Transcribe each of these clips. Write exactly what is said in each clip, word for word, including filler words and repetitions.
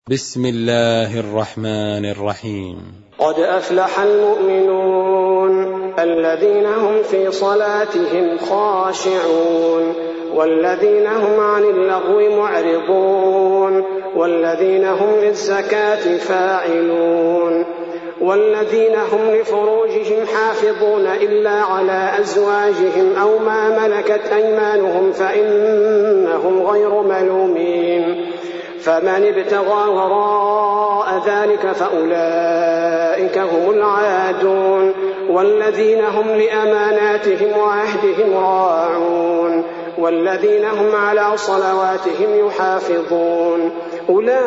بسم الله الرحمن الرحيم. قد أفلح المؤمنون الذين هم في صلاتهم خاشعون والذين هم عن اللغو معرضون والذين هم للزكاة فاعلون والذين هم لفروجهم حافظون إلا على أزواجهم أو ما ملكت أيمانهم فإنهم غير ملومين فمن ابتغى وراء ذلك فأولئك هم العادون والذين هم لأماناتهم وعهدهم راعون والذين هم على صلواتهم يحافظون أولئك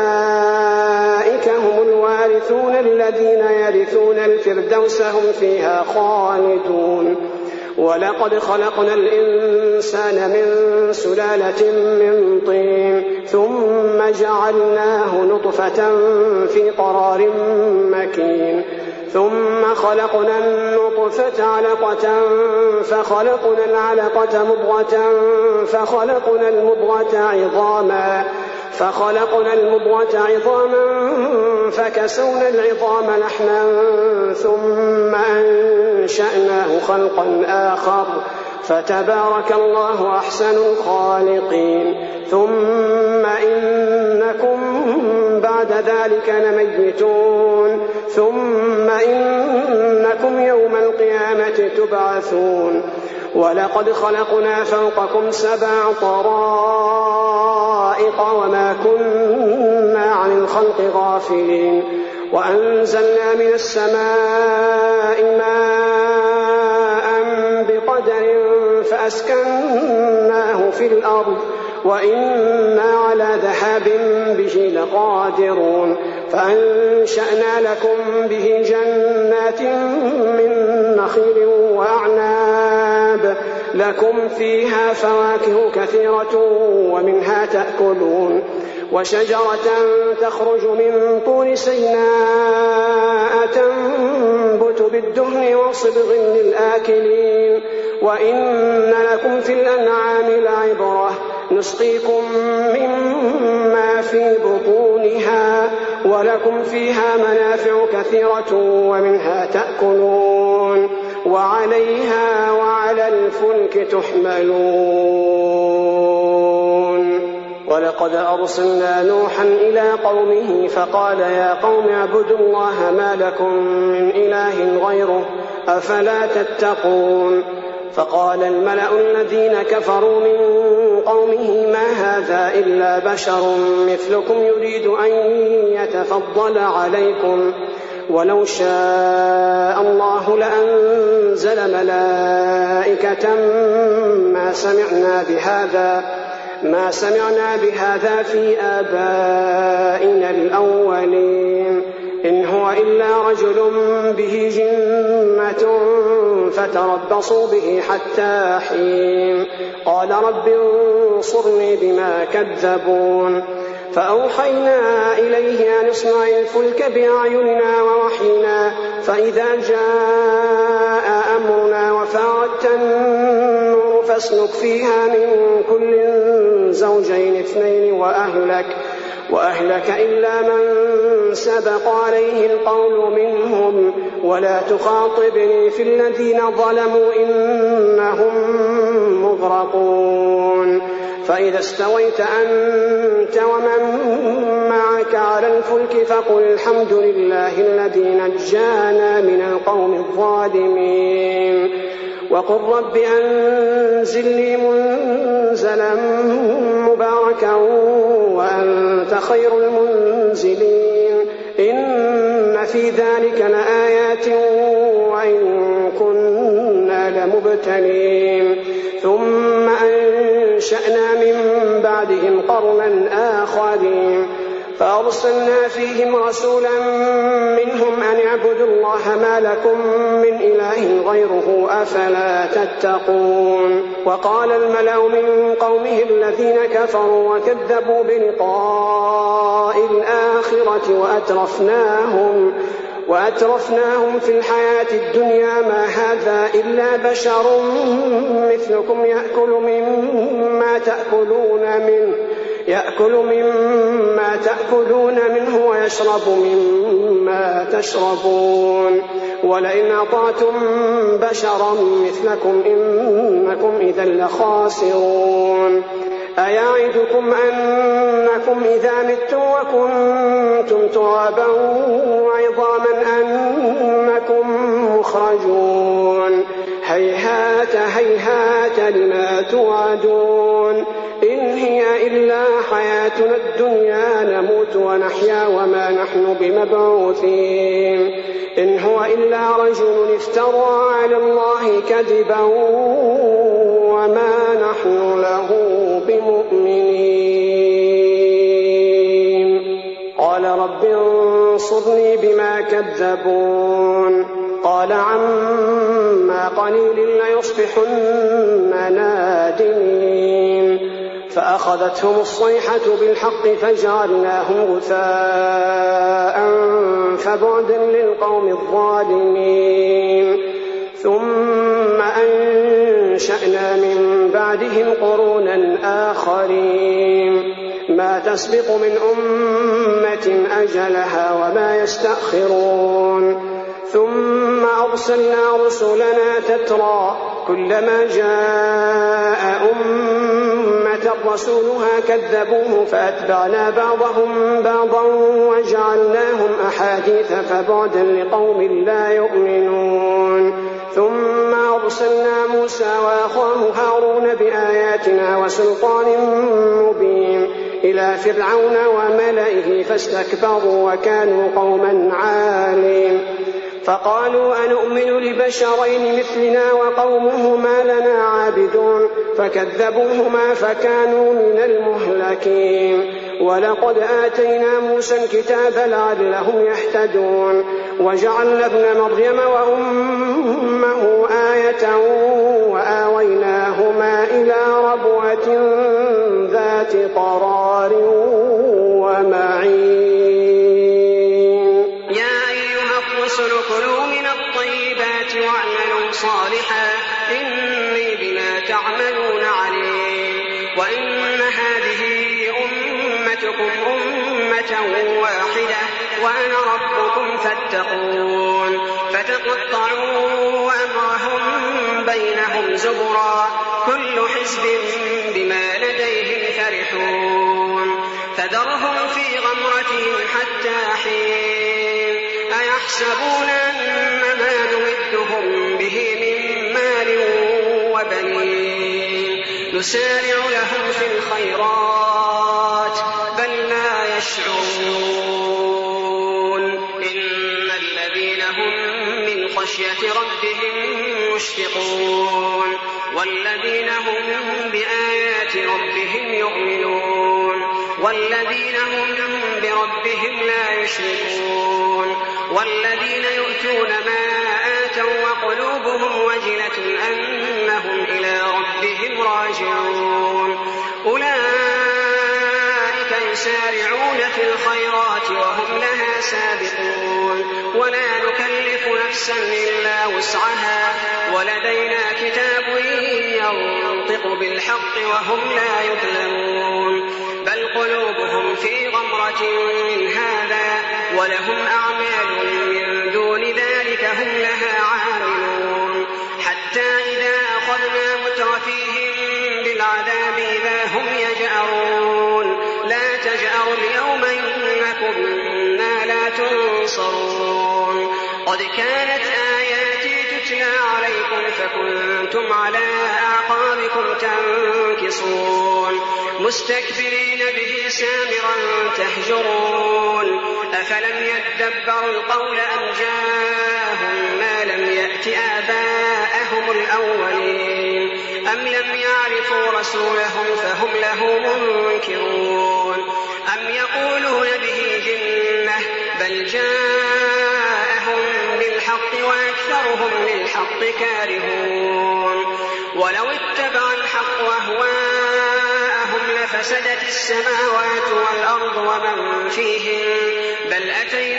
هم الوارثون الذين يرثون الفردوس هم فيها خالدون. ولقد خلقنا الإنسان من سلالة من طين ثم جعلناه نطفة في قرار مكين ثم خلقنا النطفة علقة فخلقنا العلقة مضغة فخلقنا المضغة عظاما فخلقنا المضغة عظاما فكسونا العظام لحما ثم أنشأناه خلقا آخر فتبارك الله أحسن الخالقين. ثم إنكم بعد ذلك لميتون ثم إنكم يوم القيامة تبعثون. ولقد خلقنا فوقكم سبع طرائق وما كنا عن الخلق غافلين وأنزلنا من السماء ماء بقدر فأسكناه في الأرض وإنا على ذهاب به لقادرون فأنشأنا لكم به جنات من نخيل وأعناب لكم فيها فواكه كثيرة ومنها تأكلون وشجرة تخرج من طور سيناء تنبت بالدهن وصبغ للآكلين وإن لكم في الأنعام لعبرة نسقيكم مما في بطونها ولكم فيها منافع كثيرة ومنها تأكلون وعليها وعلى الفلك تحملون. ولقد أرسلنا نوحا إلى قومه فقال يا قوم اعبدوا الله ما لكم من إله غيره أفلا تتقون. فقال الملأ الذين كفروا من قومه ما هذا إلا بشر مثلكم يريد أن يتفضل عليكم ولو شاء الله لأنزل ملائكة ما سمعنا بهذا ما سمعنا بهذا في آبائنا الأولين إن هو إلا رجل به جنة فتربصوا به حتى حين قال رب انصرني بما كذبون. فأوحينا إليه أن اصنع الفلك بأعيننا ووحينا فإذا جاء أمرنا وفاردت النور فاسلك فيها من كل زوجين اثنين وأهلك وأهلك إلا من سبق عليه القول منهم ولا تخاطبني في الذين ظلموا إنهم مغرقون. فإذا استويت أنت ومن معك على الفلك فقل الحمد لله الذي نجانا من القوم الظالمين وقل رب أنزلني منزلا مباركا وأنت خير المنزلين إن في ذلك لآيات وإن كنا لمبتلين. ثم أنشأنا من بعدهم قرنا آخرين فأرسلنا فيهم رسولا منهم أن اعبدوا الله ما لكم من إله غيره أفلا تتقون. وقال الملأ من قومه الذين كفروا وكذبوا بلقاء الآخرة وأترفناهم وأترفناهم في الحياة الدنيا ما هذا إلا بشر مثلكم يأكل مما تأكلون منه يأكل مما تأكلون منه ويشرب مما تشربون ولئن أطعتم بشرا مثلكم إنكم إذا لخاسرون أيعدكم أنكم إذا متم وكنتم ترابا وعظاما أنكم مخرجون هيهات هيهات لما توعدون إن هي إلا حياتنا الدنيا نموت ونحيا وما نحن بمبعوثين إن هو إلا رجل افترى على الله كذبا وما نحن له بمؤمنين قال رب انصرني بما كذبون قال عما قليل ليصبحن نادمين فأخذتهم الصيحة بالحق فجعلناهم غثاء فبعدا للقوم الظالمين ثم أنشأنا من بعدهم قرونا آخرين ما تسبق من أمة أجلها وما يستأخرون ثم أرسلنا رسلنا تترى كلما جاء أمة رسولها كذبوه فأتبعنا بعضهم بعضا وجعلناهم أحاديث فبعدا لقوم لا يؤمنون ثم أرسلنا موسى وأخاه هارون بآياتنا وسلطان مبين إلى فرعون وملئه فاستكبروا وكانوا قوما عالين فقالوا أنؤمن لبشرين مثلنا وقومهما لنا عابدون فكذبوهما فكانوا من المهلكين ولقد آتينا موسى الكتاب لعلهم يهتدون وجعلنا ابن مريم وأمه آية وآويناهما إلى ربوة ذات قرار ومعين يا أيها الرسل كلوا من الطيبات واعملوا صالحا إني بما تعملون عليم وإن هذه أمتكم أمة واحدة وأنا ربكم فاتقون فتقطعوا أمرهم بينهم زبرا كل حزب بما لديهم فرحون فذرهم في غمرتهم حتى حين أيحسبون أنما نمدهم به من مال وبنين نسارع لهم في الخيرات بل لا يشعرون إن الذين هم من خشية ربهم مشفقون والذين هم بآيات ربهم يؤمنون والذين هم بربهم لا يشركون والذين يؤتون ما آتوا وقلوبهم وجلة أنهم إلى ربهم راجعون أولئك يسارعون في الخيرات وهم لها سابقون ولا نكلف نفسا إلا وسعها ولدينا كتاب ينطق بالحق وهم لا يظلمون بل قلوبهم في غمرة من هذا ولهم أعمال من دون ذلك هم لها عاملون حتى إذا أخذنا مترفيهم بالعذاب إذا هم يجأرون لا تجأروا اليوم إنكم منا لا تنصرون قد كانت آياتي تتلى عليكم فكنتم على أعقابكم تنكصون مستكبرين به سامرا تهجرون أفلم يدبروا القول أم جاءهم ما لم يأت آباءهم الأولين أم لم يعرفوا رسولهم فهم له منكرون أم يقولون به جنة بل جاءهم بالحق وأكثرهم للحق كارهون ولو اتبع الحق أهواءهم لفسدت السماوات والأرض ومن فيهن بل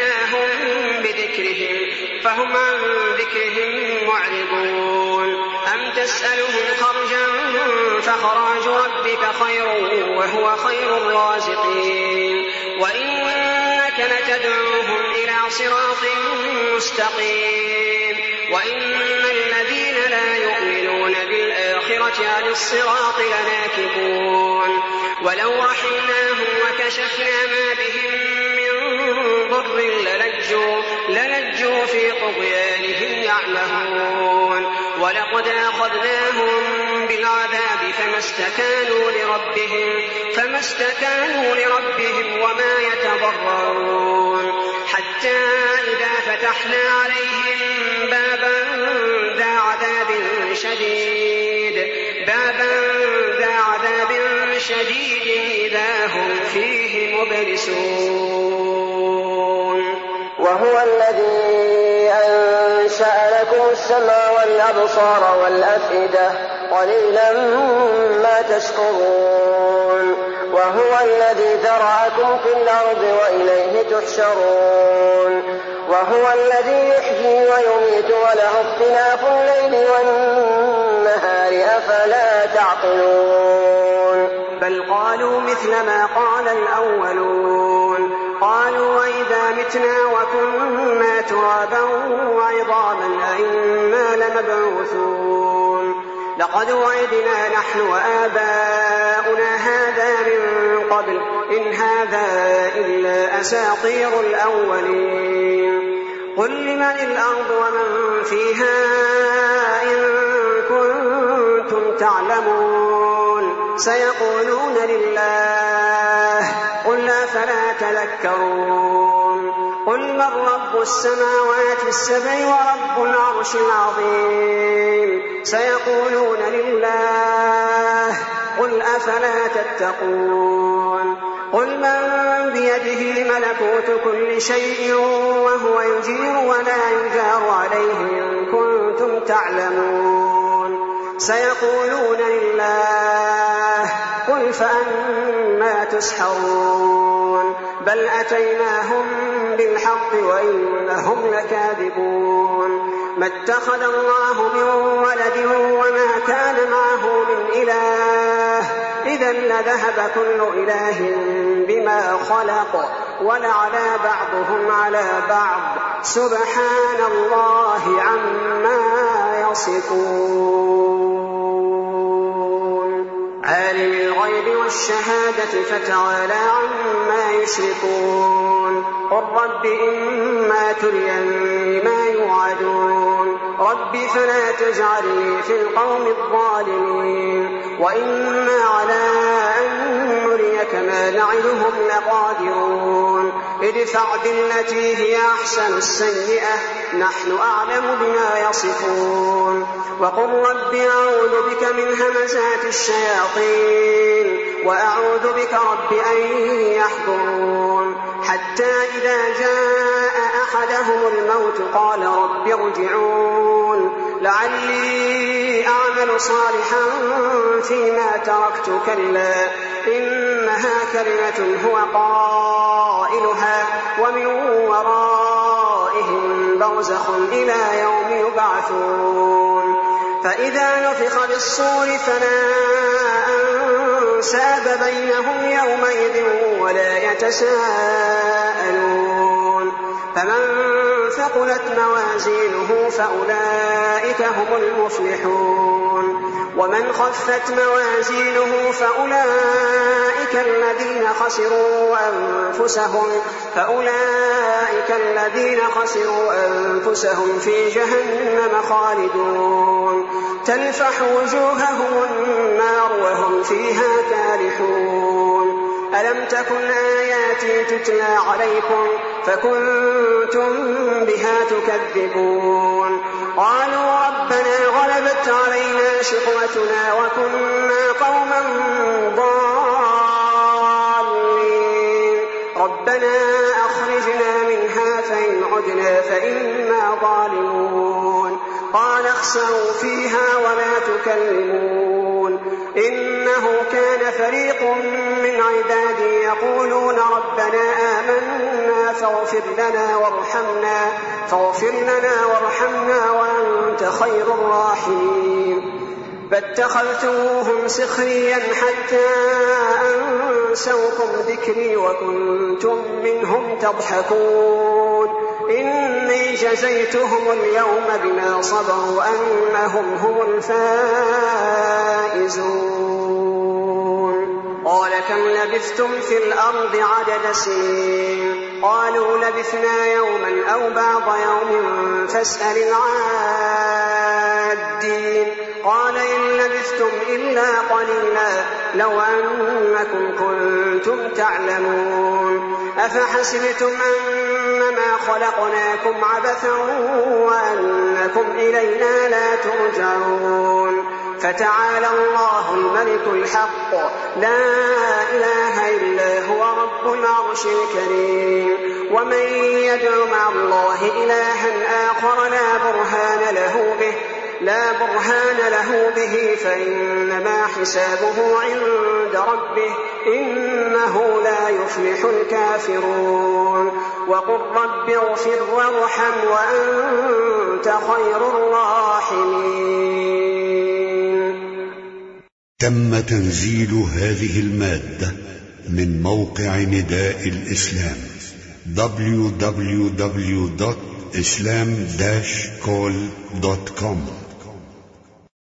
أتيناهم بذكرهم فهم عن ذكرهم معرضون أم تسألهم خرجا فخراج ربك خير وهو خير الرازقين وإنك لتدعوهم إلى صراط مستقيم وإن الذين لا يؤمنون بالآخرة عن الصراط لناكبون ولو رحمناهم وكشفنا ما بهم من ضر للجوا, للجوا في طغيانهم يعمهون ولقد أخذناهم بالعذاب فما استكانوا لربهم, فما استكانوا لربهم وما يتضرعون حتى إذا فتحنا عليهم بابا ذا عذاب شديد بابا ذا عذاب شديد إذا هم فيه مبلسون. وهو الذي أنشأ لكم السمع والأبصار والأفئدة قليلا ما تشكرون. وهو الذي ذرأكم في الأرض وإليه تحشرون. وهو الذي يحيي ويميت وله اختلاف الليل والنهار أفلا تعقلون. بل قالوا مثل ما قال الأولون قالوا وإذا متنا وكنا ترابا وعظاما أئنا لمبعوثون لقد وعدنا نحن وآباؤنا هذا من قبل إن هذا إلا أساطير الأولين. قل لمن الأرض ومن فيها إن كنتم تعلمون سيقولون لله قل أفلا تذكرون. قل من رب السماوات السبع ورب العرش العظيم سيقولون لله قل أفلا تتقون. قل من بيده ملكوت كل شيء وهو يجير ولا يجار عليه إن كنتم تعلمون سيقولون لله قل فأنى تسحرون. بل أتيناهم بالحق وإنهم لكاذبون. ما اتخذ الله من ولد وما كان معه من إله إذا لذهب كل إله بما خلق ولعلى بعضهم على بعض سبحان الله عما يصفون. عالم الغيب والشهادة فتعالى عما يشركون. قل رب إما تريني ما يوعدون رب فلا تجعلني في القوم الظالمين وإنا على أن نريك ما نعدهم لقادرون. ادفع بالتي هي أحسن السيئة نحن أعلم بما يصفون. وقل رب أعوذ بك من همزات الشياطين وأعوذ بك رب أن يحضرون. حتى إذا جاء أحدهم الموت قال رب ارجعون لعلي أعمل صالحا فيما تركت كلا إنها كلمة هو قائلها ومن ورائهم برزخ إلى يوم يبعثون. فإذا نفخ بالصور فلا أنساب بينهم يومئذ ولا يتساءلون. فمن ثقلت موازينه فأولئك هم المفلحون ومن خفت موازينه فأولئك الذين خسروا أنفسهم فأولئك الذين خسروا أنفسهم في جهنم خالدون تلفح وجوههم النار وهم فيها كالحون. ألم تكن آياتي تتلى عليكم فكنتم بها تكذبون. قالوا ربنا غلبت علينا شقوتنا وكنا قوما ضالين ربنا أخرجنا منها فإن عدنا فإنا ظالمون. قال اخسئوا فيها ولا تكلمون إنه كان فريق من عبادي يقولون ربنا آمنا فاغفر لنا وارحمنا فاغفر لنا وارحمنا وأنت خير الراحمين. فاتخذتموهم سخريا حتى أنسوكم ذكري وكنتم منهم تضحكون إني جزيتهم اليوم بما صبروا أنهم هم الفائزون قال كم لبثتم في الأرض عدد سنين قالوا لبثنا يوما أو بعض يوم فاسأل العادين قال إن لبثتم إلا قليلا لو أنكم كنتم تعلمون أفحسبتم أنما خلقناكم عبثا وأنكم إلينا لا ترجعون فتعالى الله الملك الحق لا إله إلا هو رب العرش الكريم ومن يدع مع الله إلها آخر لا برهان له به لا برهان له به فإنما حسابه عند ربه إنه لا يفلح الكافرون وقل رب اغفر وارحم وأنت خير الراحمين. تم تنزيل هذه المادة من موقع نداء الإسلام دبليو دبليو دبليو دوت إسلام داش كول دوت كوم.